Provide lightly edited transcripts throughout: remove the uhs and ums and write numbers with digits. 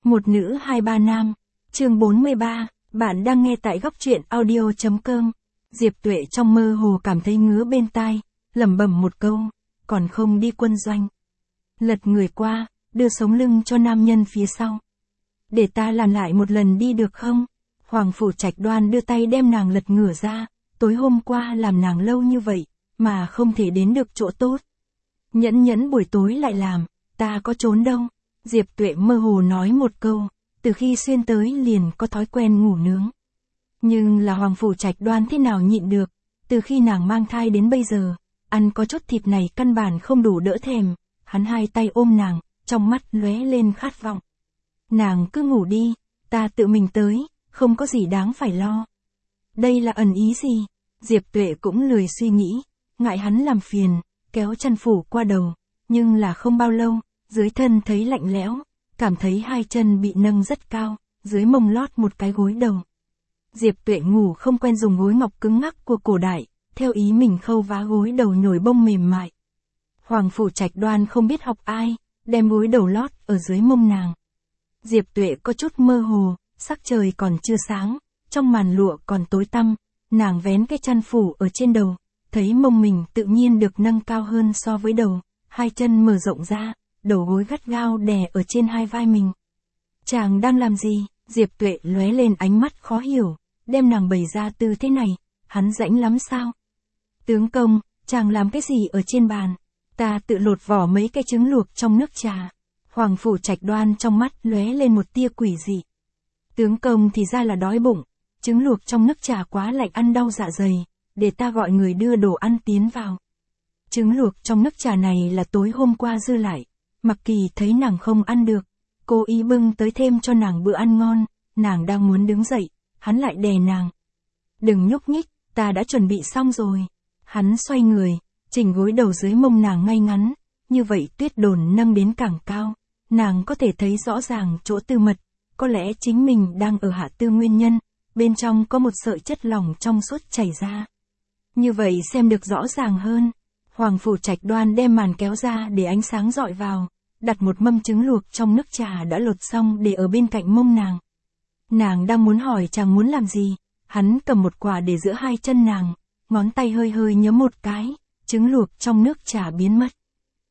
Một nữ hai ba nam. Chương 43, bạn đang nghe tại góc truyện audio.com. Diệp Tuệ trong mơ hồ cảm thấy ngứa bên tai, lẩm bẩm một câu, còn không đi quân doanh. Lật người qua, đưa sống lưng cho nam nhân phía sau. Để ta làm lại một lần đi được không? Hoàng Phủ Trạch Đoan đưa tay đem nàng lật ngửa ra, tối hôm qua làm nàng lâu như vậy, mà không thể đến được chỗ tốt. Nhẫn buổi tối lại làm, ta có trốn đâu. Diệp Tuệ mơ hồ nói một câu, từ khi xuyên tới liền có thói quen ngủ nướng. Nhưng là Hoàng Phủ Trạch Đoan thế nào nhịn được, từ khi nàng mang thai đến bây giờ, ăn có chút thịt này căn bản không đủ đỡ thèm, hắn hai tay ôm nàng, trong mắt lóe lên khát vọng. Nàng cứ ngủ đi, ta tự mình tới, không có gì đáng phải lo. Đây là ẩn ý gì? Diệp Tuệ cũng lười suy nghĩ, ngại hắn làm phiền, kéo chăn phủ qua đầu, nhưng là không bao lâu, dưới thân thấy lạnh lẽo, cảm thấy hai chân bị nâng rất cao, dưới mông lót một cái gối đầu. Diệp Tuệ ngủ không quen dùng gối ngọc cứng ngắc của cổ đại, theo ý mình khâu vá gối đầu nhồi bông mềm mại. Hoàng Phủ Trạch Đoan không biết học ai, đem gối đầu lót ở dưới mông nàng. Diệp Tuệ có chút mơ hồ, sắc trời còn chưa sáng, trong màn lụa còn tối tăm, nàng vén cái chăn phủ ở trên đầu, thấy mông mình tự nhiên được nâng cao hơn so với đầu, hai chân mở rộng ra, đầu gối gắt gao đè ở trên hai vai mình. Chàng đang làm gì? Diệp Tuệ lóe lên ánh mắt khó hiểu, đem nàng bày ra tư thế này, hắn rãnh lắm sao? Tướng công, chàng làm cái gì ở trên bàn? Ta tự lột vỏ mấy cái trứng luộc trong nước trà. Hoàng Phủ Trạch Đoan trong mắt lóe lên một tia quỷ dị. Tướng công thì ra là đói bụng, trứng luộc trong nước trà quá lạnh ăn đau dạ dày, để ta gọi người đưa đồ ăn tiến vào. Trứng luộc trong nước trà này là tối hôm qua dư lại, Mặc Kỳ thấy nàng không ăn được, cố ý bưng tới thêm cho nàng bữa ăn ngon, nàng đang muốn đứng dậy, hắn lại đè nàng. Đừng nhúc nhích, ta đã chuẩn bị xong rồi. Hắn xoay người, chỉnh gối đầu dưới mông nàng ngay ngắn, như vậy tuyết đồn nâng đến càng cao, nàng có thể thấy rõ ràng chỗ tư mật, có lẽ chính mình đang ở hạ tư nguyên nhân, bên trong có một sợi chất lỏng trong suốt chảy ra. Như vậy xem được rõ ràng hơn. Hoàng Phủ Trạch Đoan đem màn kéo ra để ánh sáng dọi vào, đặt một mâm trứng luộc trong nước trà đã lột xong để ở bên cạnh mông nàng. Nàng đang muốn hỏi chàng muốn làm gì, hắn cầm một quả để giữa hai chân nàng, ngón tay hơi hơi nhấm một cái, trứng luộc trong nước trà biến mất.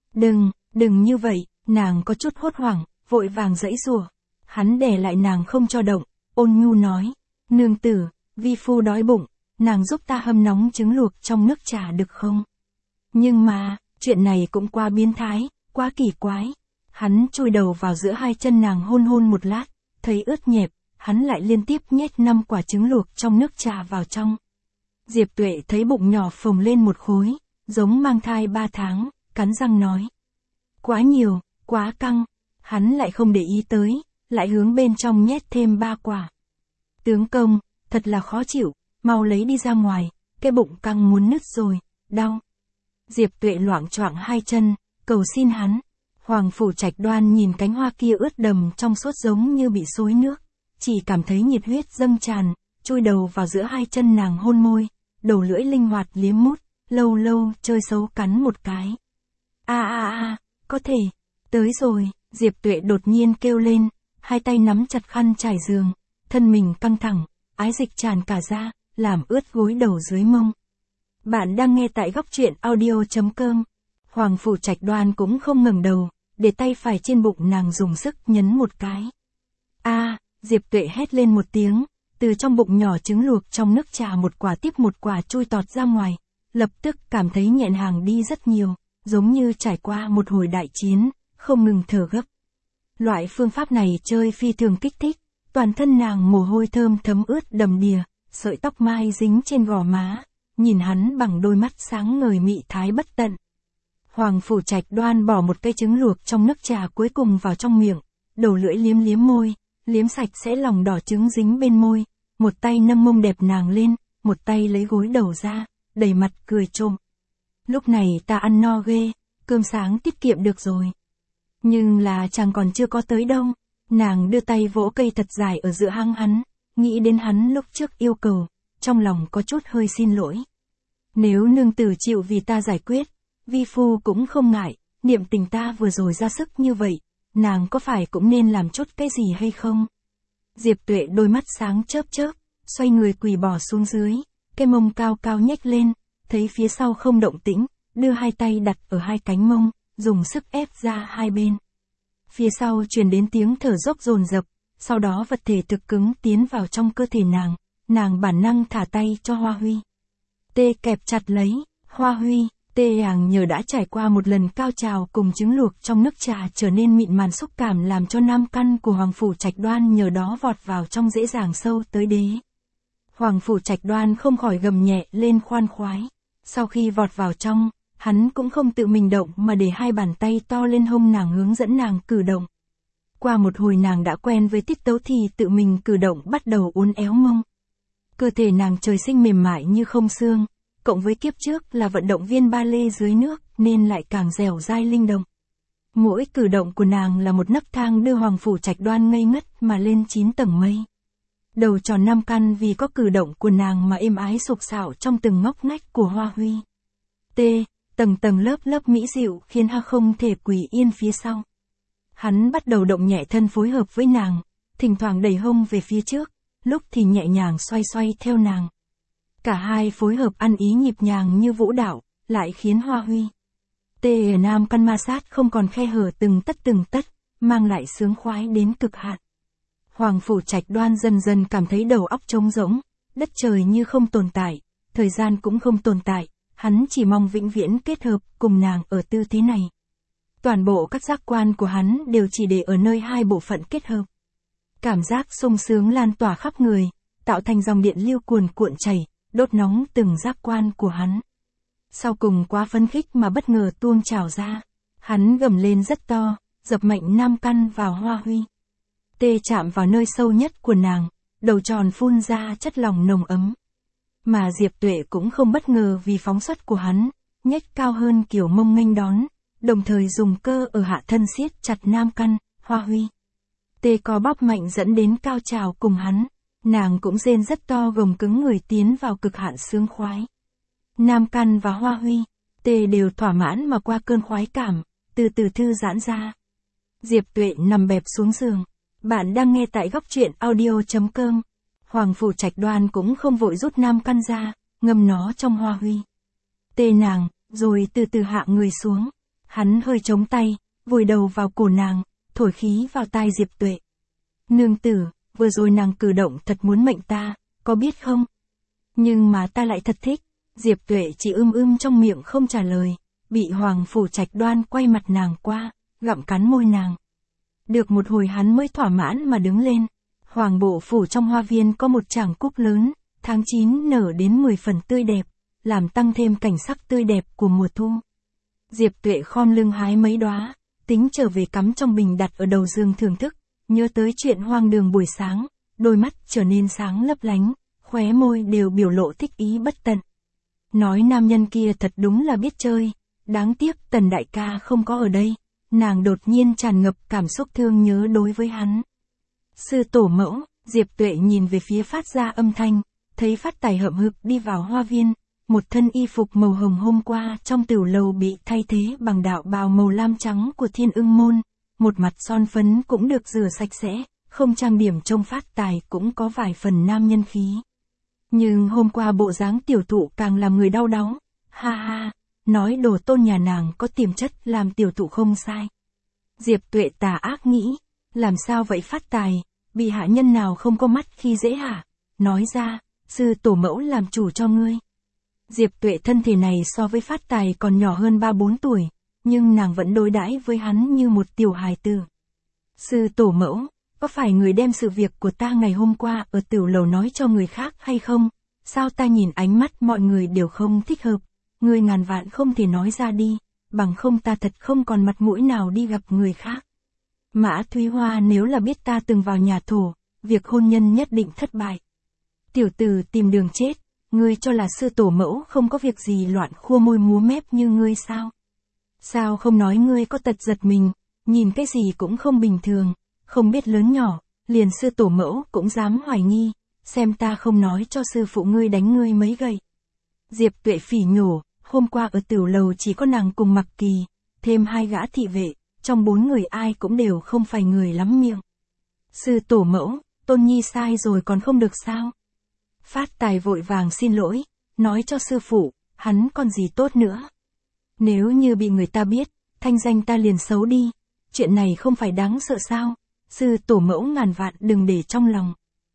Đừng như vậy, nàng có chút hốt hoảng, vội vàng giãy giụa. Hắn đè lại nàng không cho động, ôn nhu nói, nương tử, vi phu đói bụng, nàng giúp ta hâm nóng trứng luộc trong nước trà được không? Nhưng mà, chuyện này cũng quá biến thái, quá kỳ quái. Hắn chui đầu vào giữa hai chân nàng hôn một lát, thấy ướt nhẹp, hắn lại liên tiếp nhét 5 quả trứng luộc trong nước trà vào trong. Diệp Tuệ thấy bụng nhỏ phồng lên một khối, giống mang thai 3 tháng, cắn răng nói. Quá nhiều, quá căng, hắn lại không để ý tới, lại hướng bên trong nhét thêm 3 quả. Tướng công, thật là khó chịu, mau lấy đi ra ngoài, cái bụng căng muốn nứt rồi, đau. Diệp Tuệ loạng choạng hai chân, cầu xin hắn. Hoàng Phủ Trạch Đoan nhìn cánh hoa kia ướt đầm trong suốt giống như bị xối nước, chỉ cảm thấy nhiệt huyết dâng tràn, chui đầu vào giữa hai chân nàng hôn môi, đầu lưỡi linh hoạt liếm mút, lâu chơi xấu cắn một cái. Có thể, tới rồi, Diệp Tuệ đột nhiên kêu lên, hai tay nắm chặt khăn trải giường, thân mình căng thẳng, ái dịch tràn cả ra, làm ướt gối đầu dưới mông. Bạn đang nghe tại góc truyện audio.com. Hoàng Phủ Trạch Đoan cũng không ngẩng đầu, để tay phải trên bụng nàng dùng sức nhấn một cái. Diệp Tuệ hét lên một tiếng, từ trong bụng nhỏ trứng luộc trong nước trà một quả tiếp một quả chui tọt ra ngoài, lập tức cảm thấy nhẹn hàng đi rất nhiều, giống như trải qua một hồi đại chiến, không ngừng thở gấp. Loại phương pháp này chơi phi thường kích thích, toàn thân nàng mồ hôi thơm thấm ướt đầm đìa, sợi tóc mai dính trên gò má, nhìn hắn bằng đôi mắt sáng ngời mị thái bất tận. Hoàng Phủ Trạch Đoan bỏ một cây trứng luộc trong nước trà cuối cùng vào trong miệng, đầu lưỡi liếm môi, liếm sạch sẽ lòng đỏ trứng dính bên môi, một tay nâng mông đẹp nàng lên, một tay lấy gối đầu ra, đầy mặt cười trộm. Lúc này ta ăn no ghê, cơm sáng tiết kiệm được rồi. Nhưng là chàng còn chưa có tới đâu. Nàng đưa tay vỗ cây thật dài ở giữa hang hắn, nghĩ đến hắn lúc trước yêu cầu, trong lòng có chút hơi xin lỗi. Nếu nương tử chịu vì ta giải quyết, vi phu cũng không ngại, niệm tình ta vừa rồi ra sức như vậy, nàng có phải cũng nên làm chút cái gì hay không? Diệp Tuệ đôi mắt sáng chớp chớp, xoay người quỳ bỏ xuống dưới, cái mông cao cao nhếch lên, thấy phía sau không động tĩnh, đưa hai tay đặt ở hai cánh mông, dùng sức ép ra hai bên. Phía sau truyền đến tiếng thở dốc dồn dập, sau đó vật thể thực cứng tiến vào trong cơ thể nàng bản năng thả tay cho Hoa Huy. Tê kẹp chặt lấy, Hoa Huy, Tê Àng nhờ đã trải qua một lần cao trào cùng trứng luộc trong nước trà trở nên mịn màn xúc cảm làm cho nam căn của Hoàng Phủ Trạch Đoan nhờ đó vọt vào trong dễ dàng sâu tới đế. Hoàng Phủ Trạch Đoan không khỏi gầm nhẹ lên khoan khoái. Sau khi vọt vào trong, hắn cũng không tự mình động mà để hai bàn tay to lên hông nàng hướng dẫn nàng cử động. Qua một hồi nàng đã quen với tiết tấu thì tự mình cử động bắt đầu uốn éo mông. Cơ thể nàng trời sinh mềm mại như không xương, cộng với kiếp trước là vận động viên ba lê dưới nước nên lại càng dẻo dai linh động. Mỗi cử động của nàng là một nấc thang đưa Hoàng Phủ Trạch Đoan ngây ngất mà lên 9 tầng mây. Đầu tròn nam căn vì có cử động của nàng mà êm ái sục sạo trong từng ngóc ngách của Hoa Huy. Tầng tầng lớp lớp mỹ dịu khiến hắn không thể quỳ yên phía sau. Hắn bắt đầu động nhẹ thân phối hợp với nàng, thỉnh thoảng đẩy hông về phía trước, lúc thì nhẹ nhàng xoay xoay theo nàng. Cả hai phối hợp ăn ý nhịp nhàng như vũ đạo, lại khiến Hoa Huy ở nam căn ma sát không còn khe hở từng tất, mang lại sướng khoái đến cực hạn. Hoàng Phủ Trạch Đoan dần dần cảm thấy đầu óc trống rỗng, đất trời như không tồn tại, thời gian cũng không tồn tại, hắn chỉ mong vĩnh viễn kết hợp cùng nàng ở tư thế này. Toàn bộ các giác quan của hắn đều chỉ để ở nơi hai bộ phận kết hợp. Cảm giác sung sướng lan tỏa khắp người, tạo thành dòng điện lưu cuồn cuộn chảy, đốt nóng từng giác quan của hắn. Sau cùng quá phấn khích mà bất ngờ tuôn trào ra, hắn gầm lên rất to, dập mạnh nam căn vào Hoa Huy. Chạm vào nơi sâu nhất của nàng, đầu tròn phun ra chất lỏng nồng ấm. Mà Diệp Tuệ cũng không bất ngờ vì phóng xuất của hắn, nhếch cao hơn kiểu mông nghênh đón, đồng thời dùng cơ ở hạ thân siết chặt nam căn, Hoa Huy. Co bóp mạnh dẫn đến cao trào cùng hắn, nàng cũng rên rất to gồng cứng người tiến vào cực hạn sướng khoái. Nam căn và Hoa Huy, đều thỏa mãn mà qua cơn khoái cảm, từ từ thư giãn ra. Diệp Tuệ nằm bẹp xuống giường. Bạn đang nghe tại góc truyện audio.com. Hoàng Phủ Trạch Đoan cũng không vội rút nam căn ra, ngâm nó trong Hoa Huy. Nàng, rồi từ từ hạ người xuống. Hắn hơi chống tay, vùi đầu vào cổ nàng, thổi khí vào tai Diệp Tuệ. Nương tử, vừa rồi nàng cử động thật muốn mệnh ta, có biết không? Nhưng mà ta lại thật thích. Diệp Tuệ chỉ trong miệng không trả lời, bị Hoàng Phủ Trạch Đoan quay mặt nàng qua, gặm cắn môi nàng. Được một hồi hắn mới thỏa mãn mà đứng lên. Hoàng Bộ Phủ trong hoa viên có một tràng cúc lớn, tháng 9 nở đến 10 phần tươi đẹp, làm tăng thêm cảnh sắc tươi đẹp của mùa thu. Diệp Tuệ khom lưng hái mấy đóa, tính trở về cắm trong bình đặt ở đầu giường thưởng thức, nhớ tới chuyện hoang đường buổi sáng, đôi mắt trở nên sáng lấp lánh, khóe môi đều biểu lộ thích ý bất tận. Nói nam nhân kia thật đúng là biết chơi, đáng tiếc Tần đại ca không có ở đây. Nàng đột nhiên tràn ngập cảm xúc thương nhớ đối với hắn. Sư tổ mẫu, Diệp Tuệ nhìn về phía phát ra âm thanh, thấy Phát Tài hậm hực đi vào hoa viên, một thân y phục màu hồng hôm qua trong tửu lầu bị thay thế bằng đạo bào màu lam trắng của Thiên Ưng môn, một mặt son phấn cũng được rửa sạch sẽ, không trang điểm trông Phát Tài cũng có vài phần nam nhân khí. Nhưng hôm qua bộ dáng tiểu thụ càng làm người đau đáu, ha ha. Nói đồ tôn nhà nàng có tiềm chất làm tiểu thụ không sai. Diệp Tuệ tà ác nghĩ, làm sao vậy Phát Tài, bị hạ nhân nào không có mắt khi dễ hả? Nói ra, sư tổ mẫu làm chủ cho ngươi. Diệp Tuệ thân thể này so với Phát Tài còn nhỏ hơn 3-4 tuổi, nhưng nàng vẫn đối đãi với hắn như một tiểu hài tử. Sư tổ mẫu, có phải người đem sự việc của ta ngày hôm qua ở tửu lầu nói cho người khác hay không? Sao ta nhìn ánh mắt mọi người đều không thích hợp? Ngươi ngàn vạn không thể nói ra đi, bằng không ta thật không còn mặt mũi nào đi gặp người khác. Mã Thúy Hoa nếu là biết ta từng vào nhà thổ, việc hôn nhân nhất định thất bại. Tiểu tử tìm đường chết, ngươi cho là sư tổ mẫu không có việc gì loạn khua môi múa mép như ngươi sao? Sao không nói ngươi có tật giật mình, nhìn cái gì cũng không bình thường, không biết lớn nhỏ, liền sư tổ mẫu cũng dám hoài nghi, xem ta không nói cho sư phụ ngươi đánh ngươi mấy gậy. Diệp Tuệ phỉ nhổ, hôm qua ở tửu lầu chỉ có nàng cùng Mặc Kỳ, thêm 2 gã thị vệ, trong 4 người ai cũng đều không phải người lắm miệng. Sư tổ mẫu, Tôn Nhi sai rồi còn không được sao? Phát Tài vội vàng xin lỗi, nói cho sư phụ, hắn còn gì tốt nữa. Nếu như bị người ta biết, thanh danh ta liền xấu đi, chuyện này không phải đáng sợ sao? Sư tổ mẫu ngàn vạn đừng để trong lòng.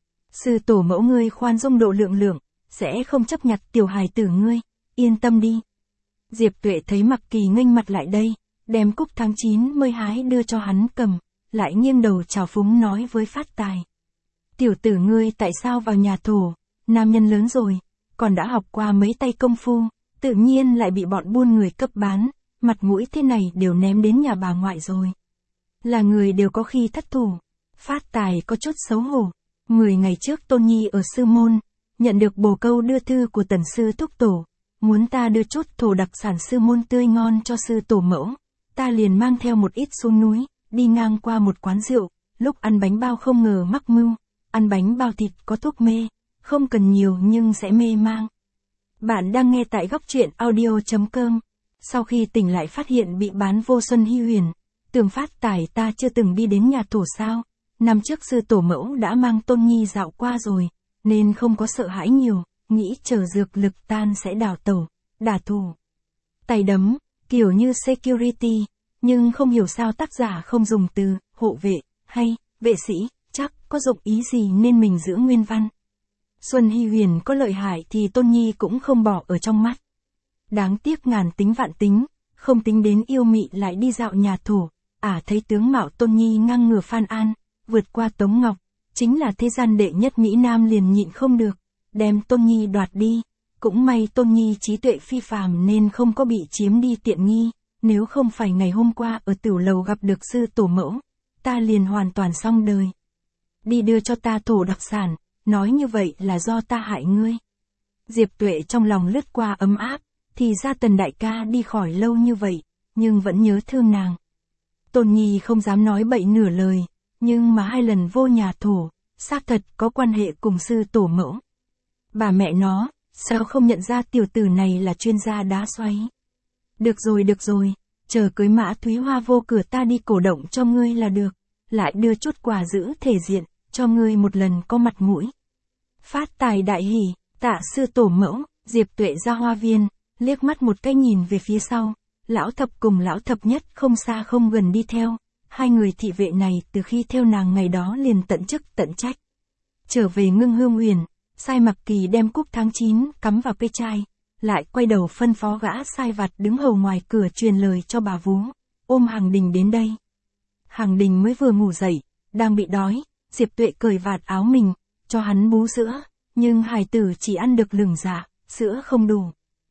Sư tổ mẫu ngươi khoan dung độ lượng lượng, sẽ không chấp nhặt tiểu hài tử ngươi, yên tâm đi. Diệp Tuệ thấy Mặc Kỳ nghênh mặt lại đây, đem cúc tháng 9 mới hái đưa cho hắn cầm, lại nghiêng đầu chào phúng nói với Phát Tài. Tiểu tử ngươi tại sao vào nhà thổ, nam nhân lớn rồi, còn đã học qua mấy tay công phu, tự nhiên lại bị bọn buôn người cấp bán, mặt mũi thế này đều ném đến nhà bà ngoại rồi. Là người đều có khi thất thủ. Phát Tài có chút xấu hổ. 10 ngày trước Tôn Nhi ở sư môn, nhận được bồ câu đưa thư của tần sư thúc tổ, muốn ta đưa chút thổ đặc sản sư môn tươi ngon cho sư tổ mẫu. Ta liền mang theo một ít xuống núi, đi ngang qua một quán rượu, lúc ăn bánh bao không ngờ mắc mưu, ăn bánh bao thịt có thuốc mê, không cần nhiều nhưng sẽ mê mang. Bạn đang nghe tại góc truyện audio.com. Sau khi tỉnh lại phát hiện bị bán vô Xuân Hy Huyền, tưởng Phát Tài ta chưa từng đi đến nhà thổ sao, năm trước sư tổ mẫu đã mang Tôn Nhi dạo qua rồi, nên không có sợ hãi nhiều, nghĩ chờ dược lực tan sẽ đào tẩu, đả thủ. Tay đấm, kiểu như security, nhưng không hiểu sao tác giả không dùng từ hộ vệ hay vệ sĩ, chắc có dụng ý gì nên mình giữ nguyên văn. Xuân Hy Huyền có lợi hại thì Tôn Nhi cũng không bỏ ở trong mắt. Đáng tiếc ngàn tính vạn tính, không tính đến yêu mị lại đi dạo nhà thổ, thấy tướng mạo Tôn Nhi ngang ngửa Phan An, vượt qua Tống Ngọc, chính là thế gian đệ nhất Mỹ Nam liền nhịn không được, đem Tôn Nhi đoạt đi. Cũng may Tôn Nhi trí tuệ phi phàm nên không có bị chiếm đi tiện nghi, nếu không phải ngày hôm qua ở tiểu lầu gặp được sư tổ mẫu, ta liền hoàn toàn xong đời. Đi đưa cho ta thổ đặc sản, nói như vậy là do ta hại ngươi. Diệp Tuệ trong lòng lướt qua ấm áp, thì ra Tần đại ca đi khỏi lâu như vậy, nhưng vẫn nhớ thương nàng. Tôn Nhi không dám nói bậy nửa lời, nhưng mà 2 lần vô nhà thổ, xác thật có quan hệ cùng sư tổ mẫu. Bà mẹ nó, sao không nhận ra tiểu tử này là chuyên gia đá xoáy. Được rồi, chờ cưới Mã Thúy Hoa vô cửa ta đi cổ động cho ngươi là được, lại đưa chút quà giữ thể diện, cho ngươi một lần có mặt mũi. Phát Tài đại hỉ, tạ sư tổ mẫu, Diệp Tuệ ra hoa viên, liếc mắt một cái nhìn về phía sau, lão thập cùng lão thập nhất không xa không gần đi theo, 2 người thị vệ này từ khi theo nàng ngày đó liền tận chức tận trách. Trở về Ngưng Hương Huyền, sai Mặc Kỳ đem cúc tháng 9 cắm vào cây chai, lại quay đầu phân phó gã sai vặt đứng hầu ngoài cửa truyền lời cho bà vú, ôm Hằng Đình đến đây. Hằng Đình mới vừa ngủ dậy, đang bị đói, Diệp Tuệ cởi vạt áo mình, cho hắn bú sữa, nhưng hài tử chỉ ăn được lửng dạ, sữa không đủ.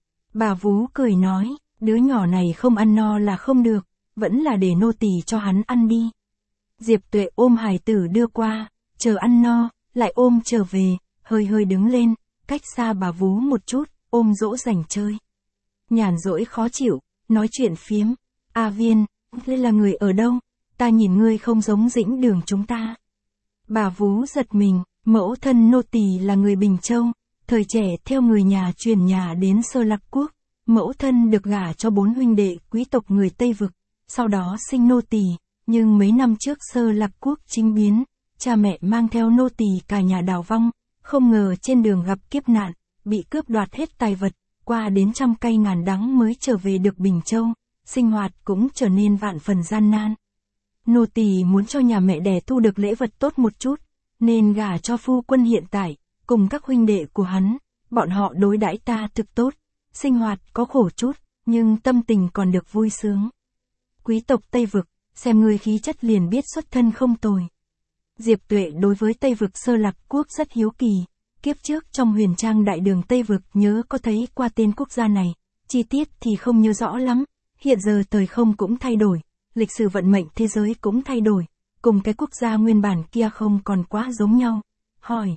Bà vú cười nói, đứa nhỏ này không ăn no là không được, vẫn là để nô tỳ cho hắn ăn đi. Diệp Tuệ ôm hài tử đưa qua, chờ ăn no, lại ôm trở về, hơi đứng lên, cách xa bà vú một chút, ôm dỗ dành chơi. Nhàn rỗi khó chịu, nói chuyện phiếm. A Viên, đây là người ở đâu? Ta nhìn ngươi không giống Dĩnh Đường chúng ta. Bà vú giật mình, mẫu thân nô tỳ là người Bình Châu, thời trẻ theo người nhà truyền nhà đến Sơ Lạc Quốc. Mẫu thân được gả cho 4 huynh đệ quý tộc người Tây Vực, sau đó sinh nô tỳ, nhưng mấy năm trước Sơ Lạc Quốc chinh biến, cha mẹ mang theo nô tỳ cả nhà đào vong, không ngờ trên đường gặp kiếp nạn, bị cướp đoạt hết tài vật, qua đến trăm cay ngàn đắng mới trở về được Bình Châu, sinh hoạt cũng trở nên vạn phần gian nan. Nô tỳ muốn cho nhà mẹ đẻ thu được lễ vật tốt một chút, nên gả cho phu quân hiện tại, cùng các huynh đệ của hắn, bọn họ đối đãi ta thực tốt, sinh hoạt có khổ chút, nhưng tâm tình còn được vui sướng. Quý tộc Tây Vực, xem người khí chất liền biết xuất thân không tồi. Diệp Tuệ đối với Tây Vực Sơ Lạc Quốc rất hiếu kỳ, kiếp trước trong Huyền Trang Đại Đường Tây Vực nhớ có thấy qua tên quốc gia này, chi tiết thì không nhớ rõ lắm, hiện giờ thời không cũng thay đổi, lịch sử vận mệnh thế giới cũng thay đổi, cùng cái quốc gia nguyên bản kia không còn quá giống nhau. Hỏi,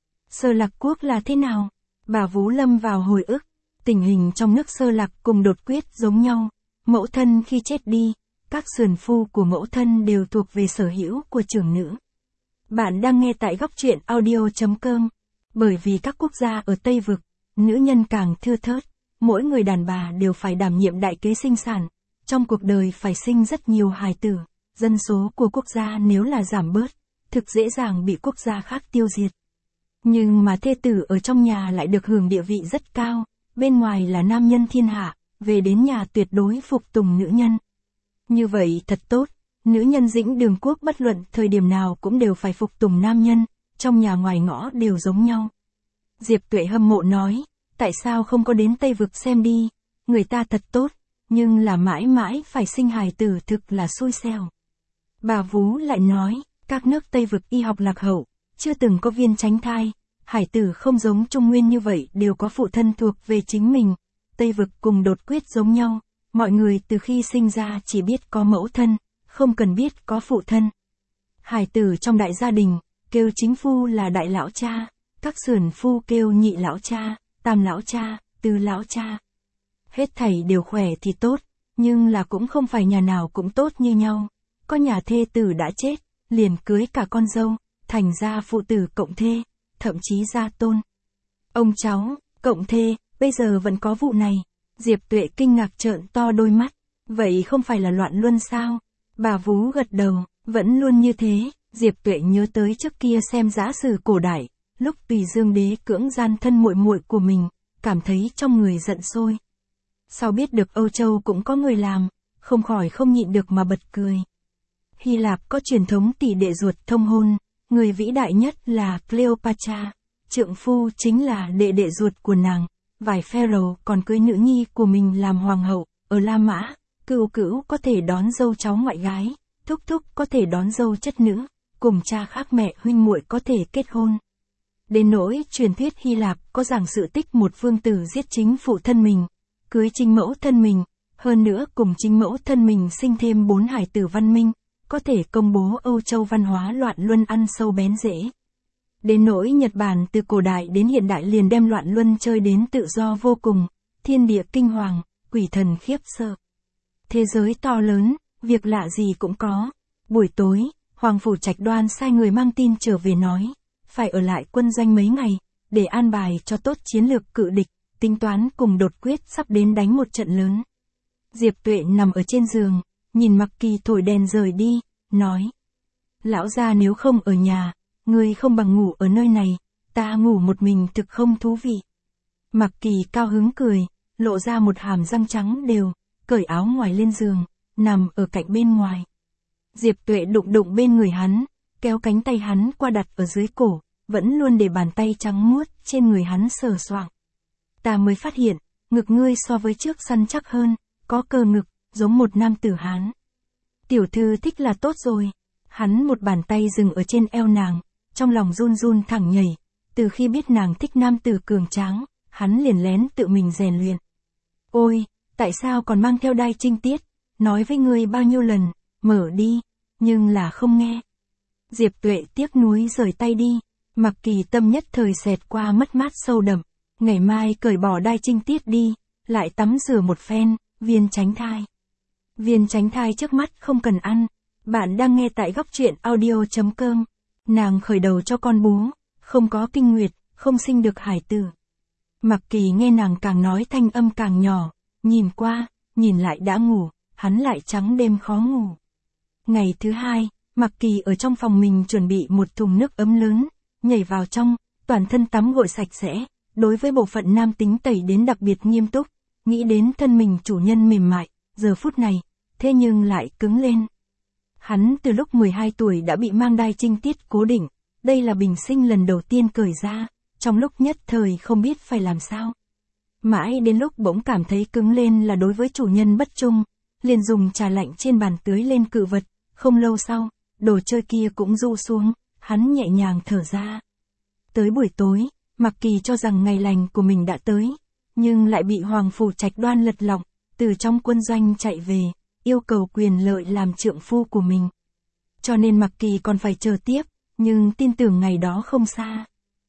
Sơ Lạc Quốc là thế nào? Bà vú lâm vào hồi ức, tình hình trong nước Sơ Lạc cùng Đột Quyết giống nhau, mẫu thân khi chết đi, các sườn phu của mẫu thân đều thuộc về sở hữu của trưởng nữ. Bạn đang nghe tại góc truyện audio.com. Bởi vì các quốc gia ở Tây Vực, nữ nhân càng thưa thớt, mỗi người đàn bà đều phải đảm nhiệm đại kế sinh sản, trong cuộc đời phải sinh rất nhiều hài tử, dân số của quốc gia nếu là giảm bớt, thực dễ dàng bị quốc gia khác tiêu diệt. Nhưng mà thê tử ở trong nhà lại được hưởng địa vị rất cao, bên ngoài là nam nhân thiên hạ, về đến nhà tuyệt đối phục tùng nữ nhân. Như vậy thật tốt, nữ nhân dĩnh Đường Quốc bất luận thời điểm nào cũng đều phải phục tùng nam nhân, trong nhà ngoài ngõ đều giống nhau. Diệp Tuệ hâm mộ nói, tại sao không có đến Tây Vực xem đi, người ta thật tốt, nhưng là mãi mãi phải sinh hài tử thực là xui xẻo. Bà Vú lại nói, các nước Tây Vực y học lạc hậu, chưa từng có viên tránh thai, hải tử không giống Trung Nguyên như vậy đều có phụ thân thuộc về chính mình. Tây Vực cùng đột quyết giống nhau, mọi người từ khi sinh ra chỉ biết có mẫu thân, không cần biết có phụ thân. Hải tử trong đại gia đình, kêu chính phu là đại lão cha, các sườn phu kêu nhị lão cha, tam lão cha, tứ lão cha. Hết thảy đều khỏe thì tốt, nhưng là cũng không phải nhà nào cũng tốt như nhau. Có nhà thê tử đã chết, liền cưới cả con dâu, thành ra phụ tử cộng thê, thậm chí gia tôn. Ông cháu, cộng thê, bây giờ vẫn có vụ này. Diệp Tuệ kinh ngạc trợn to đôi mắt, vậy không phải là loạn luân sao? Bà Vú gật đầu, vẫn luôn như thế. Diệp Tuệ nhớ tới trước kia xem giả sử cổ đại, lúc Tùy Dương đế cưỡng gian thân muội muội của mình, cảm thấy trong người giận sôi. Sau biết được Âu Châu cũng có người làm, không khỏi không nhịn được mà bật cười. Hy Lạp có truyền thống tỷ đệ ruột thông hôn, người vĩ đại nhất là Cleopatra, trượng phu chính là đệ đệ ruột của nàng, vài pharaoh còn cưới nữ nhi của mình làm hoàng hậu, ở La Mã, cữu cữu có thể đón dâu cháu ngoại gái, thúc thúc có thể đón dâu chất nữ, cùng cha khác mẹ huynh muội có thể kết hôn. Đến nỗi truyền thuyết Hy Lạp có giảng sự tích một vương tử giết chính phụ thân mình, cưới chính mẫu thân mình, hơn nữa cùng chính mẫu thân mình sinh thêm 4 hải tử văn minh, có thể công bố Âu Châu văn hóa loạn luân ăn sâu bén rễ. Đến nỗi Nhật Bản từ cổ đại đến hiện đại liền đem loạn luân chơi đến tự do vô cùng, thiên địa kinh hoàng, quỷ thần khiếp sợ. Thế giới to lớn, việc lạ gì cũng có. Buổi tối, Hoàng Phủ Trạch Đoan sai người mang tin trở về nói, phải ở lại quân doanh mấy ngày, để an bài cho tốt chiến lược cự địch, tính toán cùng đột quyết sắp đến đánh một trận lớn. Diệp Tuệ nằm ở trên giường, nhìn Mặc Kỳ thổi đèn rời đi, nói. Lão gia nếu không ở nhà, ngươi không bằng ngủ ở nơi này, ta ngủ một mình thực không thú vị. Mặc Kỳ cao hứng cười, lộ ra một hàm răng trắng đều, cởi áo ngoài lên giường, nằm ở cạnh bên ngoài. Diệp Tuệ đụng đụng bên người hắn, kéo cánh tay hắn qua đặt ở dưới cổ, vẫn luôn để bàn tay trắng muốt trên người hắn sờ soạng. Ta mới phát hiện, ngực ngươi so với trước săn chắc hơn, có cơ ngực, giống một nam tử Hán. Tiểu thư thích là tốt rồi. Hắn một bàn tay dừng ở trên eo nàng, trong lòng run run thẳng nhảy. Từ khi biết nàng thích nam tử cường tráng, hắn liền lén tự mình rèn luyện. Ôi, tại sao còn mang theo đai trinh tiết, nói với ngươi bao nhiêu lần, mở đi, nhưng là không nghe. Diệp Tuệ tiếc nuối rời tay đi, Mặc Kỳ tâm nhất thời xẹt qua mất mát sâu đậm, ngày mai cởi bỏ đai trinh tiết đi, lại tắm rửa một phen, viên tránh thai. Viên tránh thai trước mắt không cần ăn, bạn đang nghe tại góc truyện audio.com. Nàng khởi đầu cho con bú, không có kinh nguyệt, không sinh được hải tử. Mặc Kỳ nghe nàng càng nói thanh âm càng nhỏ, nhìn qua, nhìn lại đã ngủ, hắn lại trắng đêm khó ngủ. Ngày thứ hai, Mặc Kỳ ở trong phòng mình chuẩn bị một thùng nước ấm lớn, nhảy vào trong, toàn thân tắm gội sạch sẽ, đối với bộ phận nam tính tẩy đến đặc biệt nghiêm túc, nghĩ đến thân mình chủ nhân mềm mại, giờ phút này, thế nhưng lại cứng lên. Hắn từ lúc 12 tuổi đã bị mang đai trinh tiết cố định, đây là bình sinh lần đầu tiên cởi ra, trong lúc nhất thời không biết phải làm sao. Mãi đến lúc bỗng cảm thấy cứng lên là đối với chủ nhân bất trung, liền dùng trà lạnh trên bàn tưới lên cự vật, không lâu sau, đồ chơi kia cũng ru xuống, hắn nhẹ nhàng thở ra. Tới buổi tối, Mặc Kỳ cho rằng ngày lành của mình đã tới, nhưng lại bị Hoàng Phủ Trạch Đoan lật lọng, từ trong quân doanh chạy về, yêu cầu quyền lợi làm trượng phu của mình. Cho nên Mặc Kỳ còn phải chờ tiếp, nhưng tin tưởng ngày đó không xa.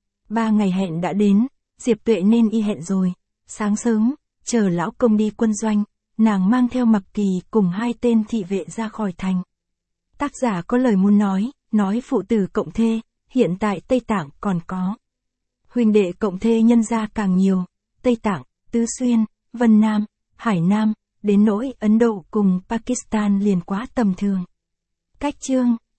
3 ngày hẹn đã đến, Diệp Tuệ nên y hẹn rồi. Sáng sớm, chờ lão công đi quân doanh, nàng mang theo Mặc Kỳ cùng 2 tên thị vệ ra khỏi thành. Tác giả có lời muốn nói phụ tử cộng thê, hiện tại Tây Tạng còn có. Huynh đệ cộng thê nhân gia càng nhiều, Tây Tạng, Tứ Xuyên, Vân Nam, Hải Nam, đến nỗi Ấn Độ cùng Pakistan liền quá tầm thường. Cách chương